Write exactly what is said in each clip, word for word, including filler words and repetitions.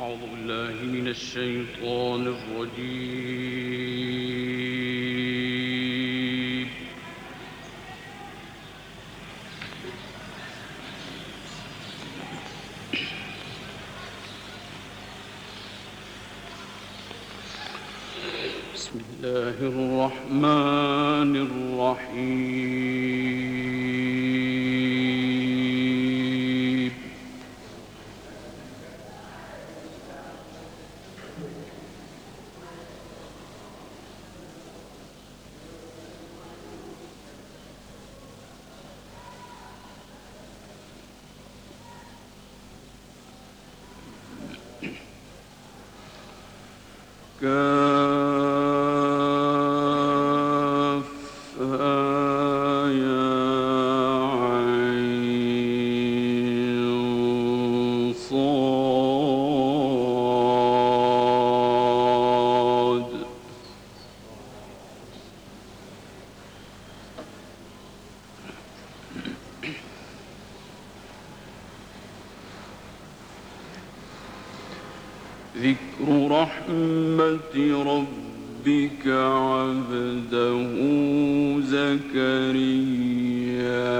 أعوذ بالله من الشيطان الرجيم. بسم الله الرحمن الرحيم. كافها يا عين صاد. ذكر رحمة ربك عبده زكريا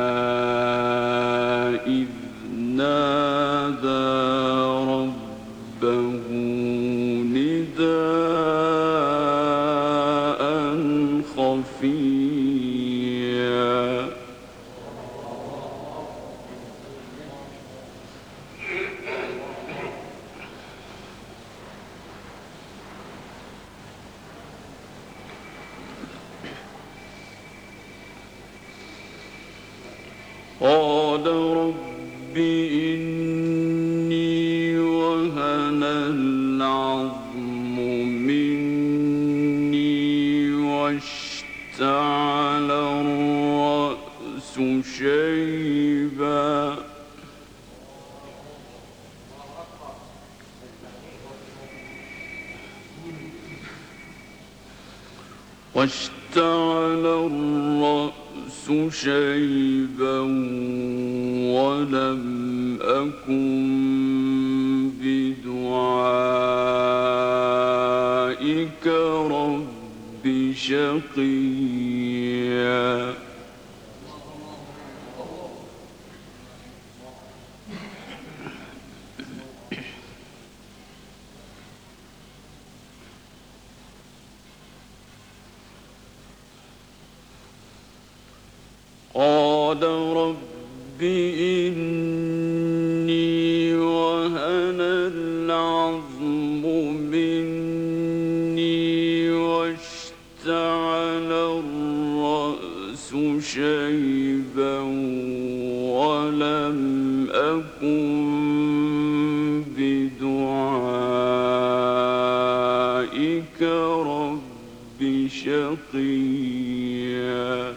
إذ نادى ربه نداء خفيا. قال رب إني وهن العظم مني واشتعل الرأس شيبا واشتعل الرأس شيبا ولم أكن بدعائك رب شقيا. قال رب إني وهن العظم مني واشتعل الرأس شيبا ولم أكن بدعائك رب شقيا.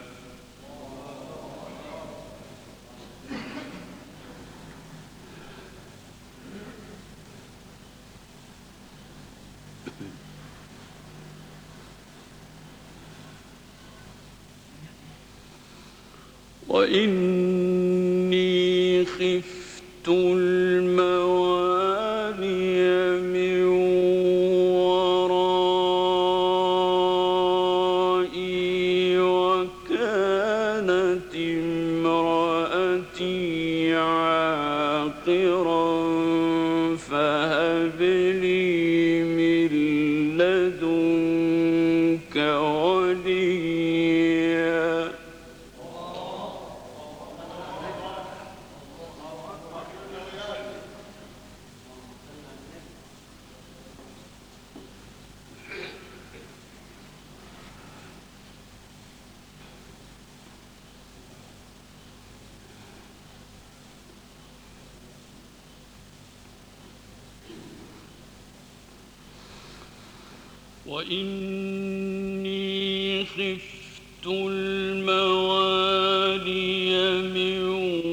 وإني خفت الموالي من ورائي وكانت امرأتي عاقرا فهب لي من لدنك وليا. وإني خفت الموالي من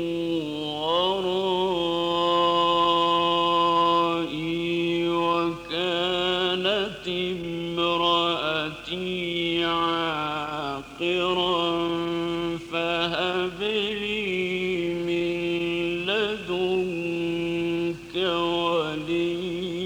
ورائي وكانت امرأتي عاقرا فهب لي من لدنك وليا.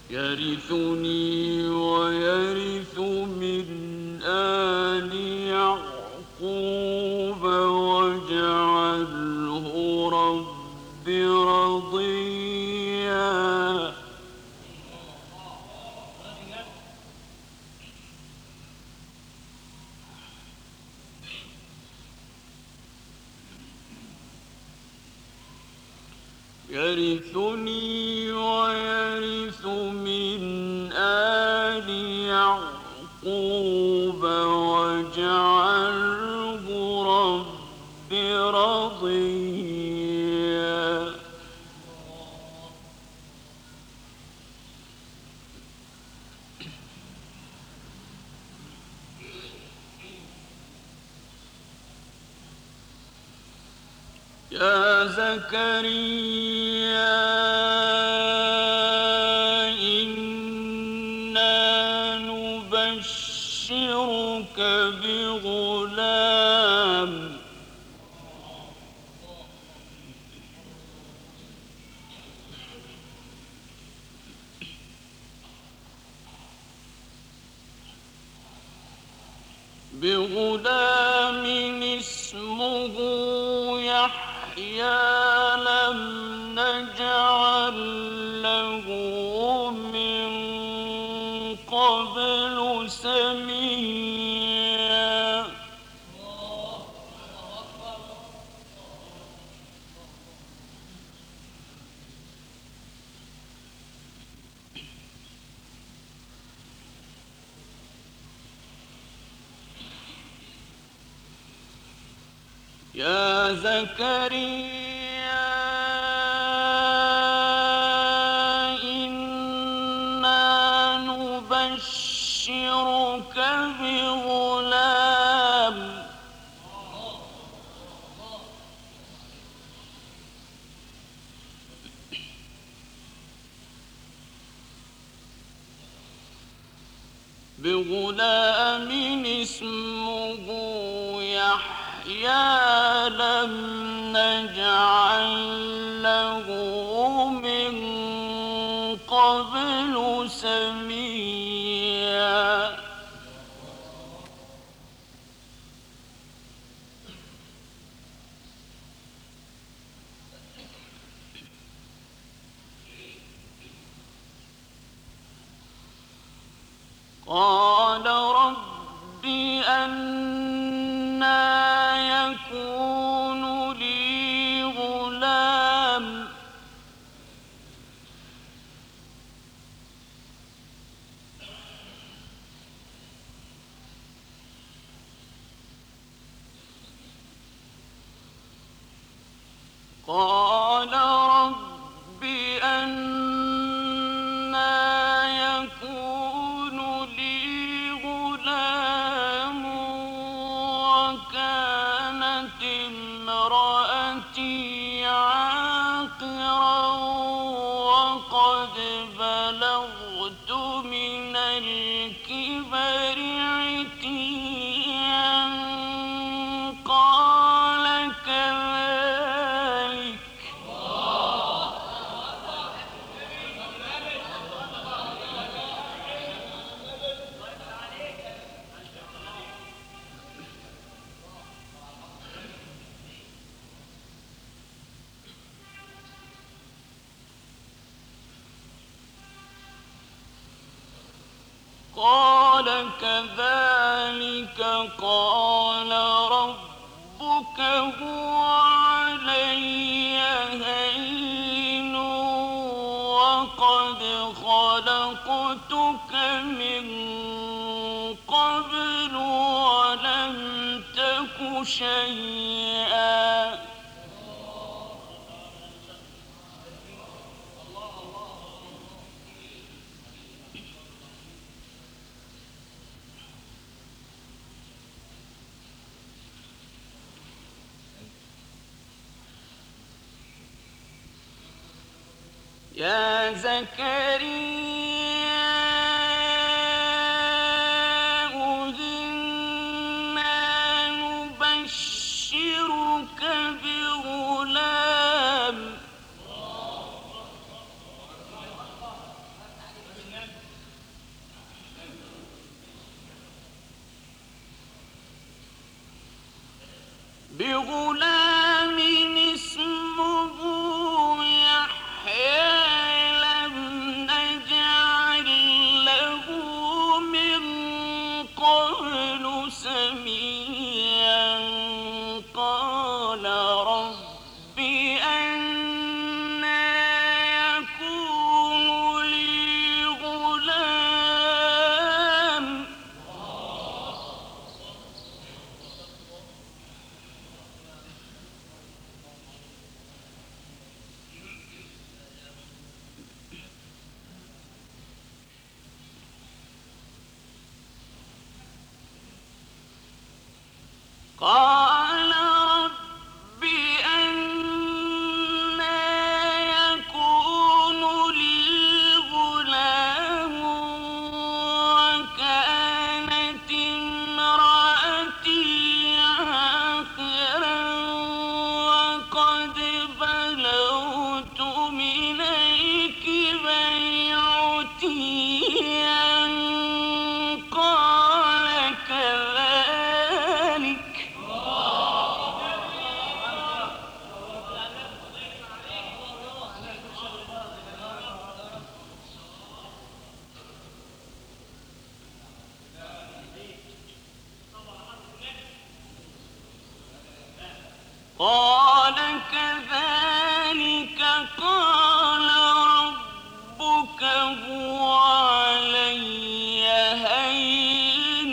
يرثني ويرث من آل يعقوب واجعله رب رضيا يرثني ويرث من آل يعقوب واجعله رب رضيا يا زكريا إنا نبشرك بغلام بغلام اسمه يحيى لم نجعل له من قبل سميا يا زكريا إنا نبشرك بغلام بغلام اسمه يحيى لم نجعل له من قبل سميا قال رب أنى يكون لي غلام قال رب أنى يكون لي غلام وكانت امرأتي عاقرا وقد بلغت من الكبر عتيا قال كذلك قال كذلك قال ربك هو علي هين وقد خلقتك من قبل ولم تك شيئا يا زكريا إنا نبشرك بغلام بغلام اسمه يحيى لم نجعل له من قبل سميا قال رب أنى يكون لي غلام قال رب أنى يكون لي غلام وكانت امرأتي عاقرا وقد بلغت من الكبر عتيا قال كذلك قال كذلك قال ربك هو علي هين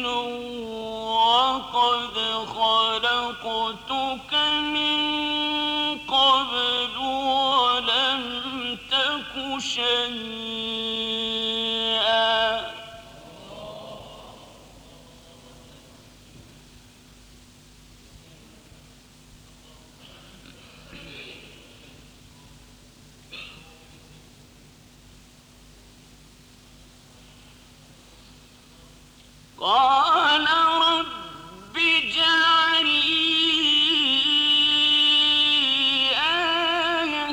وقد خلقتك من قبل ولم تك شيئا قال رب اجعل لي آية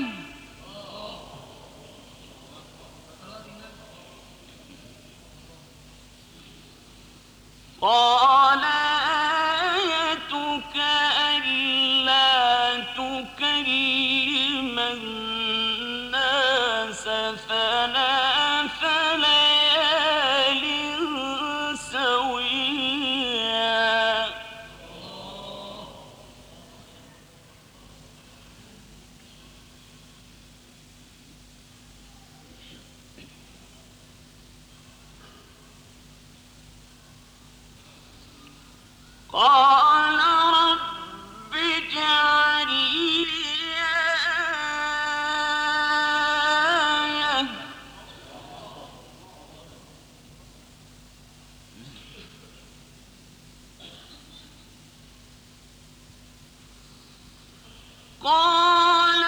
قال آيتك ألا تكلم الناس ثلاث ليال سويا قال رب اجعل لي آية قال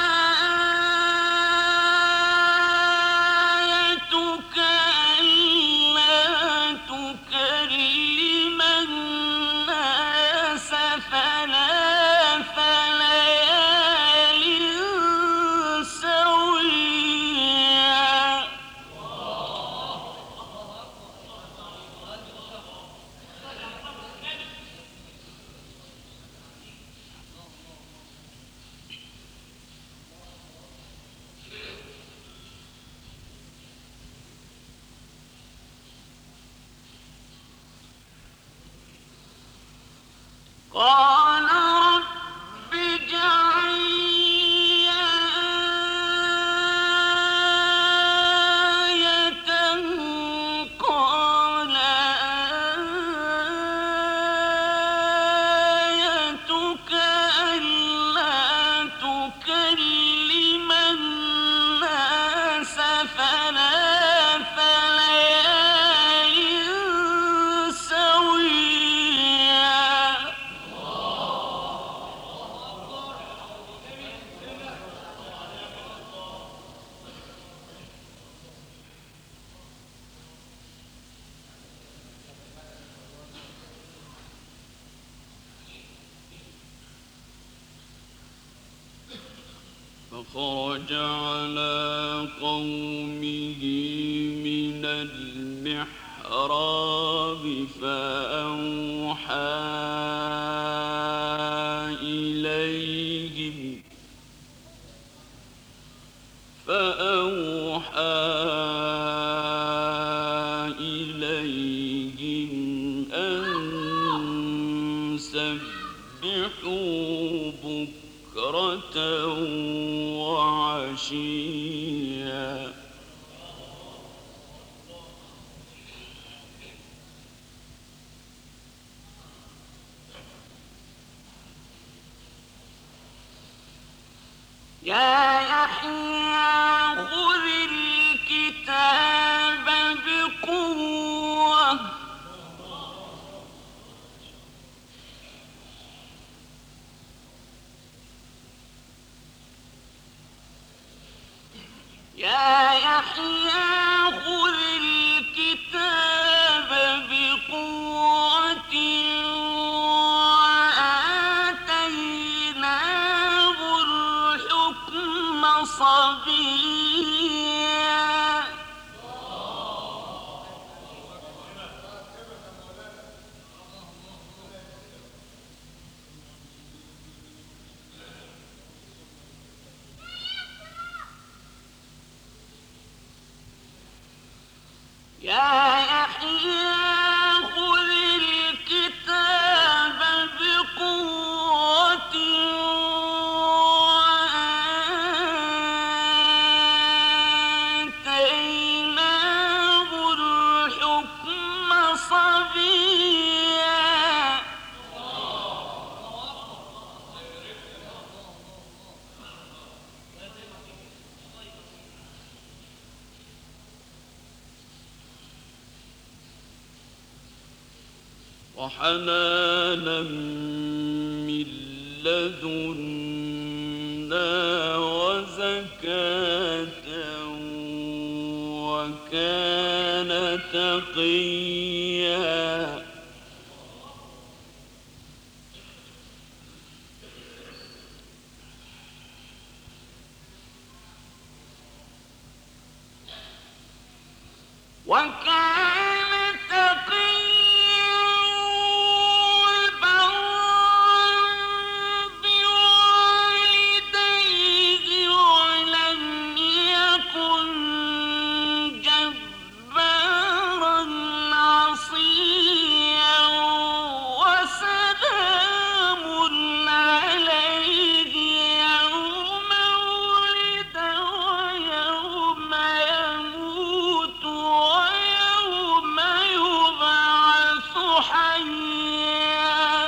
آيتك ألا تكلم الناس ثلاث ليال سويا قال رب اجعل لي آية قال آيتك ألا تكلم الناس ثلاث ليال سويا فخرج على قومه من المحراب فأوحى إلى فسبحوا بكرة وعشيا يا يحيى خذ الكتاب بقوة يا يحيى خذ الكتاب بقوة وآتيناه الحكم صبيا يا يحيى خذ الكتاب بقوة وآتيناه الحكم صبيا وحنانا من لدنا وزكاة وكان تقيا وكان تقيا وبرا بوالديه ولم يكن جبارا عصيا وسلام عليه يوم ولد ويوم يموت ويوم يبعث حيا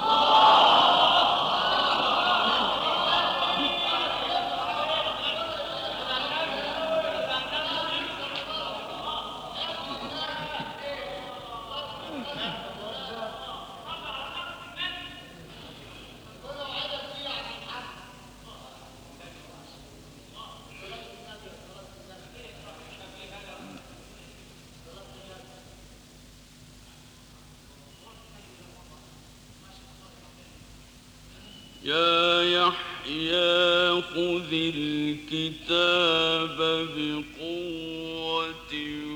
يا يحيى خذ الكتاب بقوة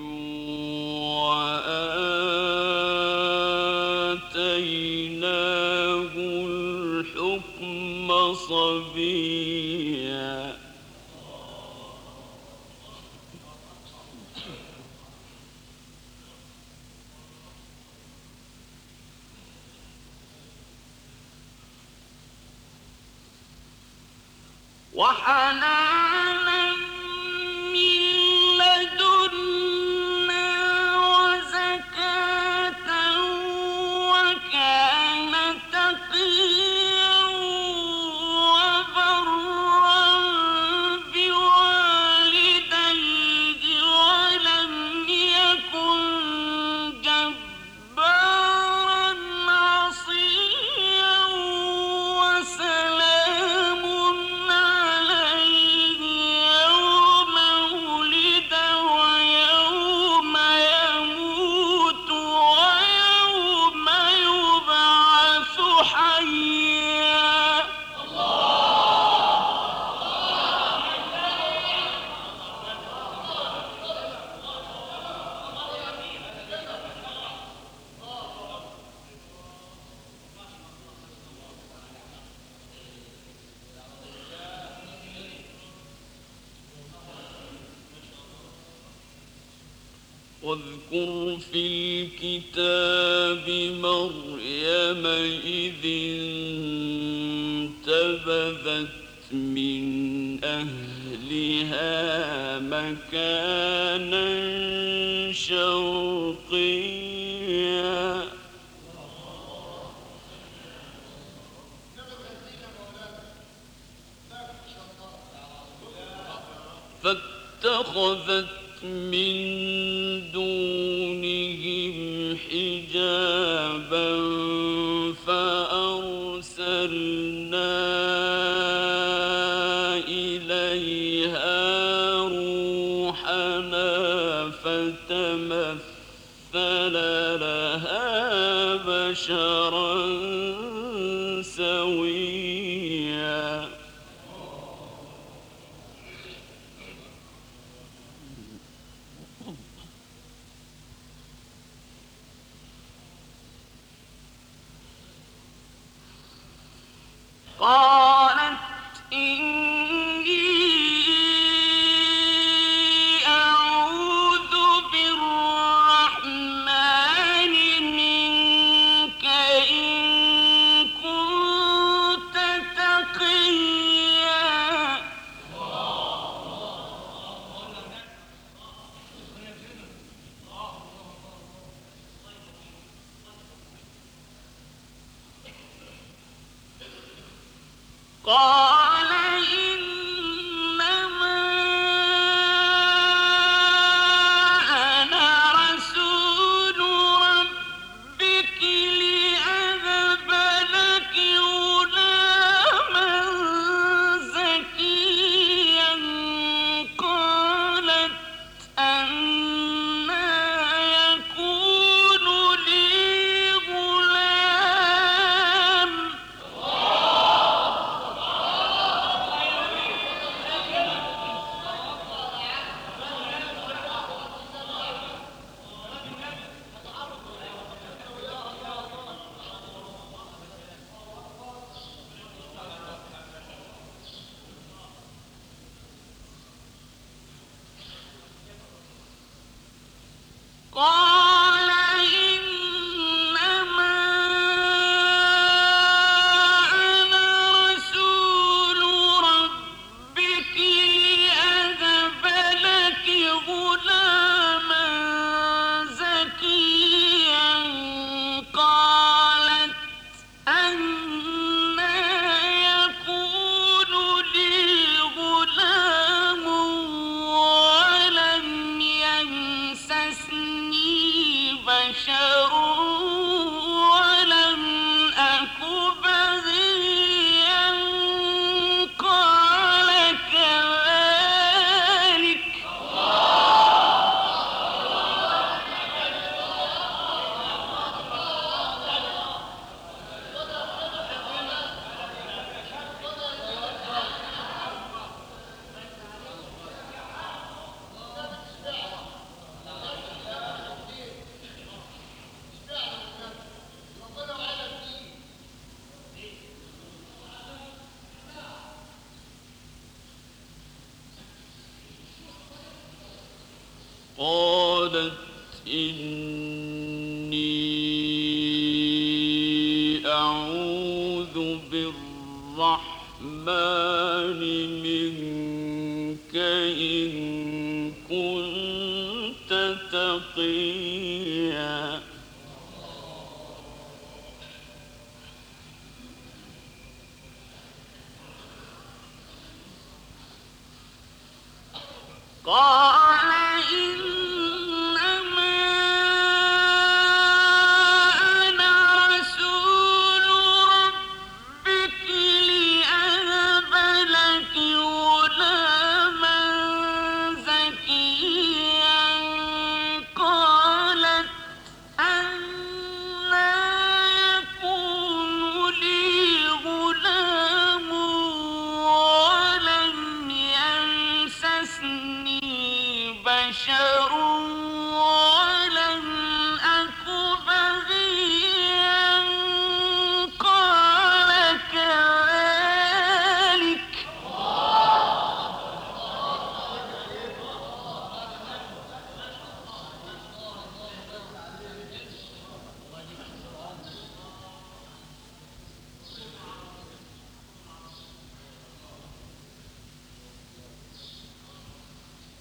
وآتيناه الحكم صبيا وحنانا من لدنا وزكاة وكان تقيا وبرا بوالديه ولم يكن جبارا عصيا وسلام عليه يوم ولد ويوم يموت ويوم يبعث حيا واذكر في الكتاب مريم إذ فانتبذت من أهلها مكانا شرقيا فاتخذت من دونهم حجابا فأرسلنا إليها روحنا فتمثل لها بشرا سويا قالت إني أعوذ بالرحمن منك إن كنت تقيا قال إنما أنا رسول ربك لأهب لك غلاما زكيا قالت أنى يكون لي غلام قال إنما أنا رسول ربك لأهب لك غلاما زكيا قالت أنى يكون لي غلام ولم يمسسني بشر ولم أك بغيا قال كذلك قالت إني أعوذ بالرحمن منك إن كنت تقيا قال إنما أنا رسول ربك لأهب لك غلاما زكيا قالت أنى يكون لي غلام ولم يمسسني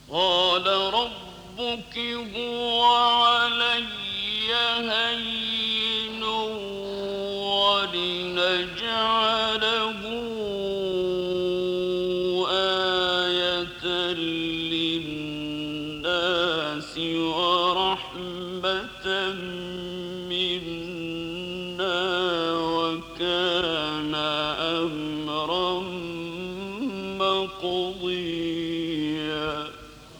قال ربك هو علي هين ولنجعله آية للناس ورحمة منا وكان أمرا مقضيا.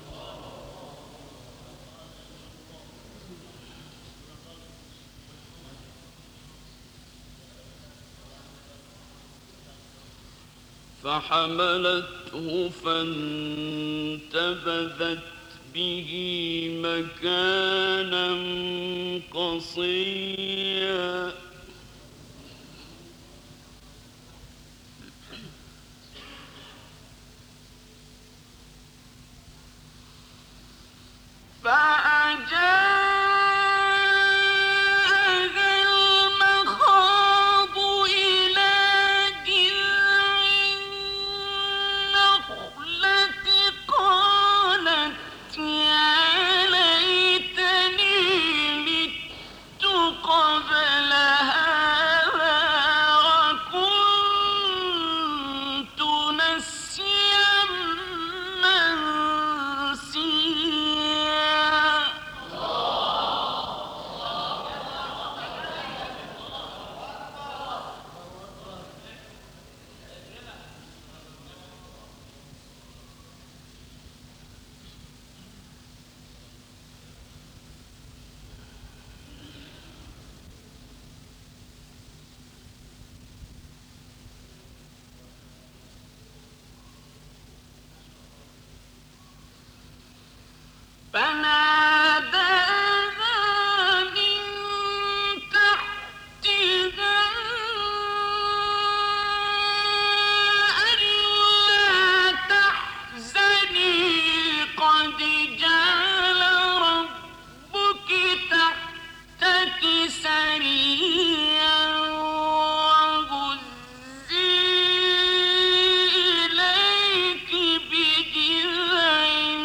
فحملته فانتبذت به مكانا قصيا. فأجاءها المخاض إلى جذع النخلة قالت يا ليتني مت قبل هذا وكنت نسيا منسيا. فناداها من تحتها ألا تحزني قد جعل ربك تحتك سريا وهزي إليك بجذع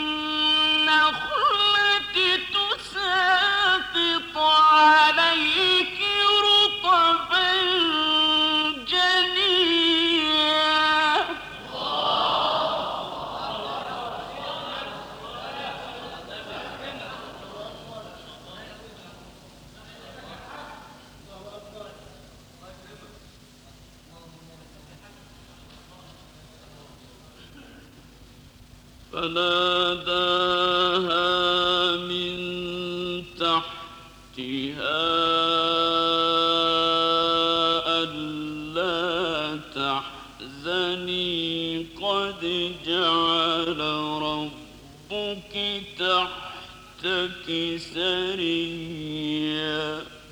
النخلة تساقط عليك رطبا جنيا. فناداها من تحتها ألا تحزني قد جعل ربك تحتك سريا.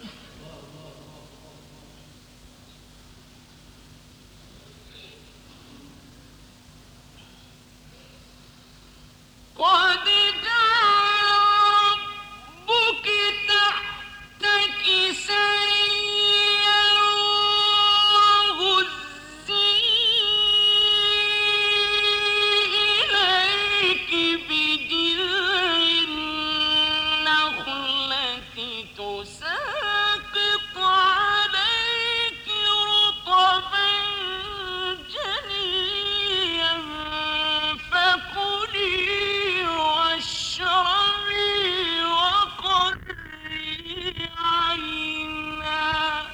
قد جعل ربك تحتك سريا وهزي إليك بجذع النخلة تساقط عليك رطبا جنيا فكلي واشربي وقري عينا.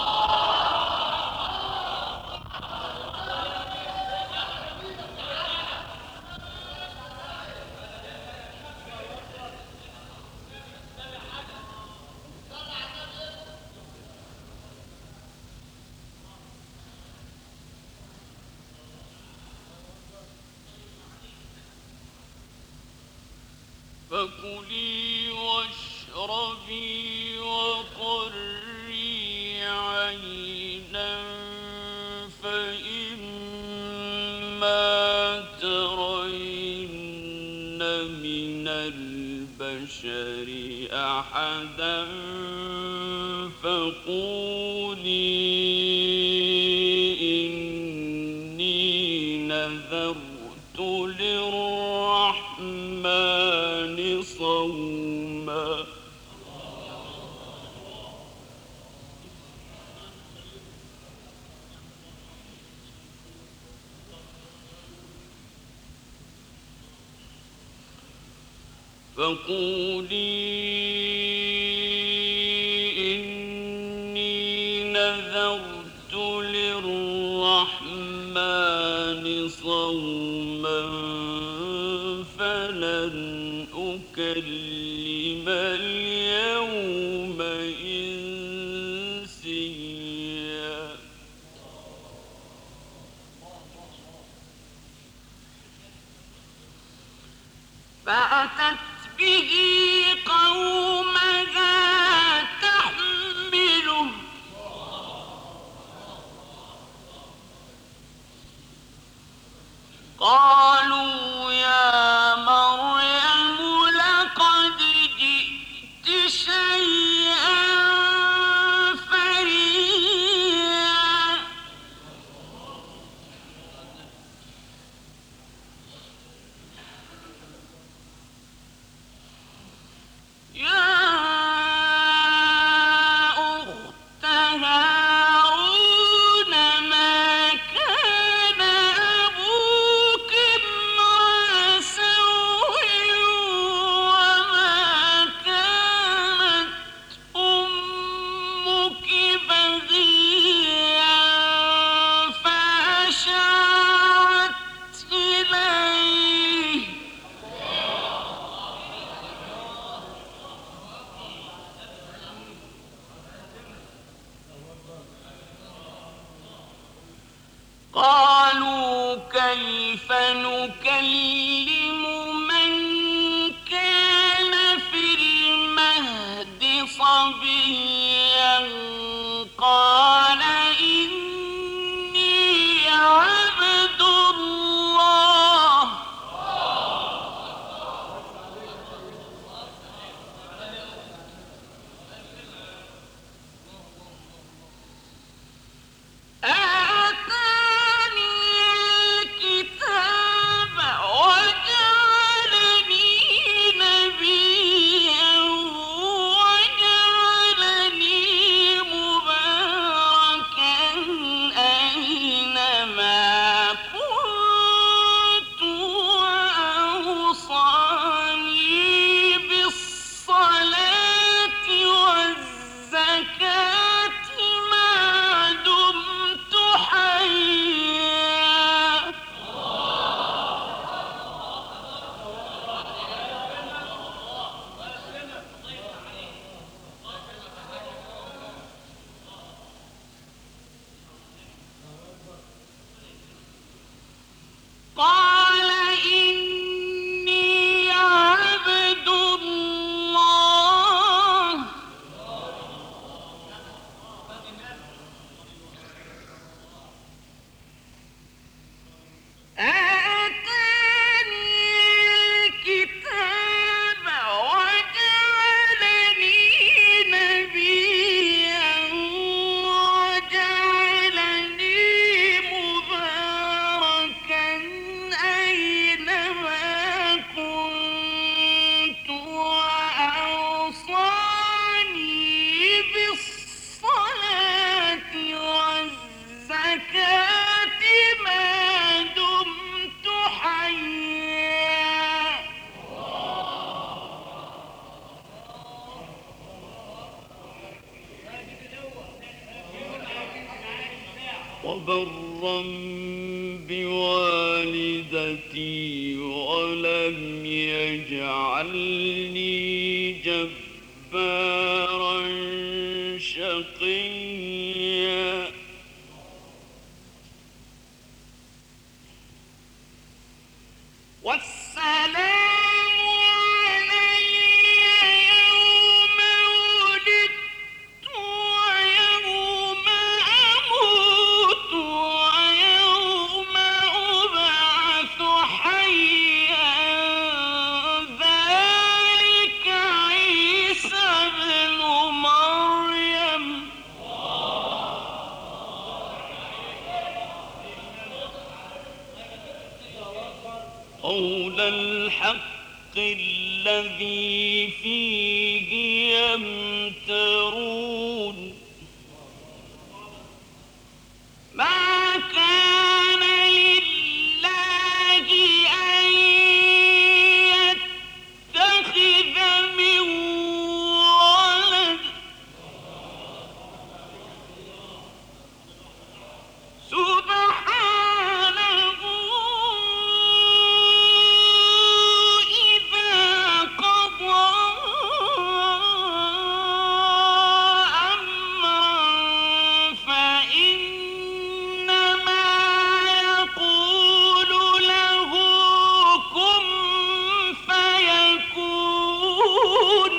فكلي واشربي وقري عينا فإما ترين من البشر أحدا فقولي إني نذرت للرحمن صوما فقولي إني نذرت للرحمن صوما فلن أكلم اليوم إنسيا فأتت به قومها تحمله قالوا يا مريم لقد جئت شيئا فريا يا أخت هارون ما كان أبوك امرأ سوء وما كانت أمك بغيا فأشارت إليه قالوا كيف نكلم من كان في المهد صبيا قال إني عبد الله آتاني الكتاب وجعلني نبيا وجعلني مباركا أينما كنت وأوصاني بالصلاة والزكاة ما دمت حيا قال إني عبد الله آتاني الكتاب وجعلني نبيا وجعلني مباركا أينما كنت وأوصاني بالصلاة والزكاة ما دمت حيا وبرا بوالدتي ولم يجعلني جبارا شقيا والسلام علي يوم ولدت ويوم أموت ويوم أبعث حيا ذلك عيسى ابن مريم قول الحق الذي فيه يمترون ما كان لله أن يتخذ من ولد سبحانه إذا قضى أمرا فإنما يقول له كن فيكون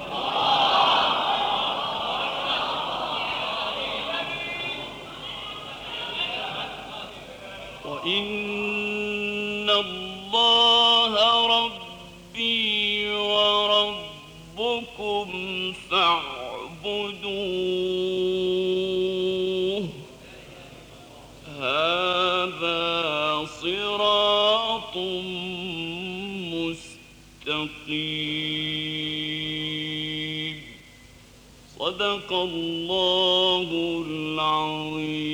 وإن الله ربي وربكم فاعبدوه هذا صراط مستقيم صدق الله العظيم.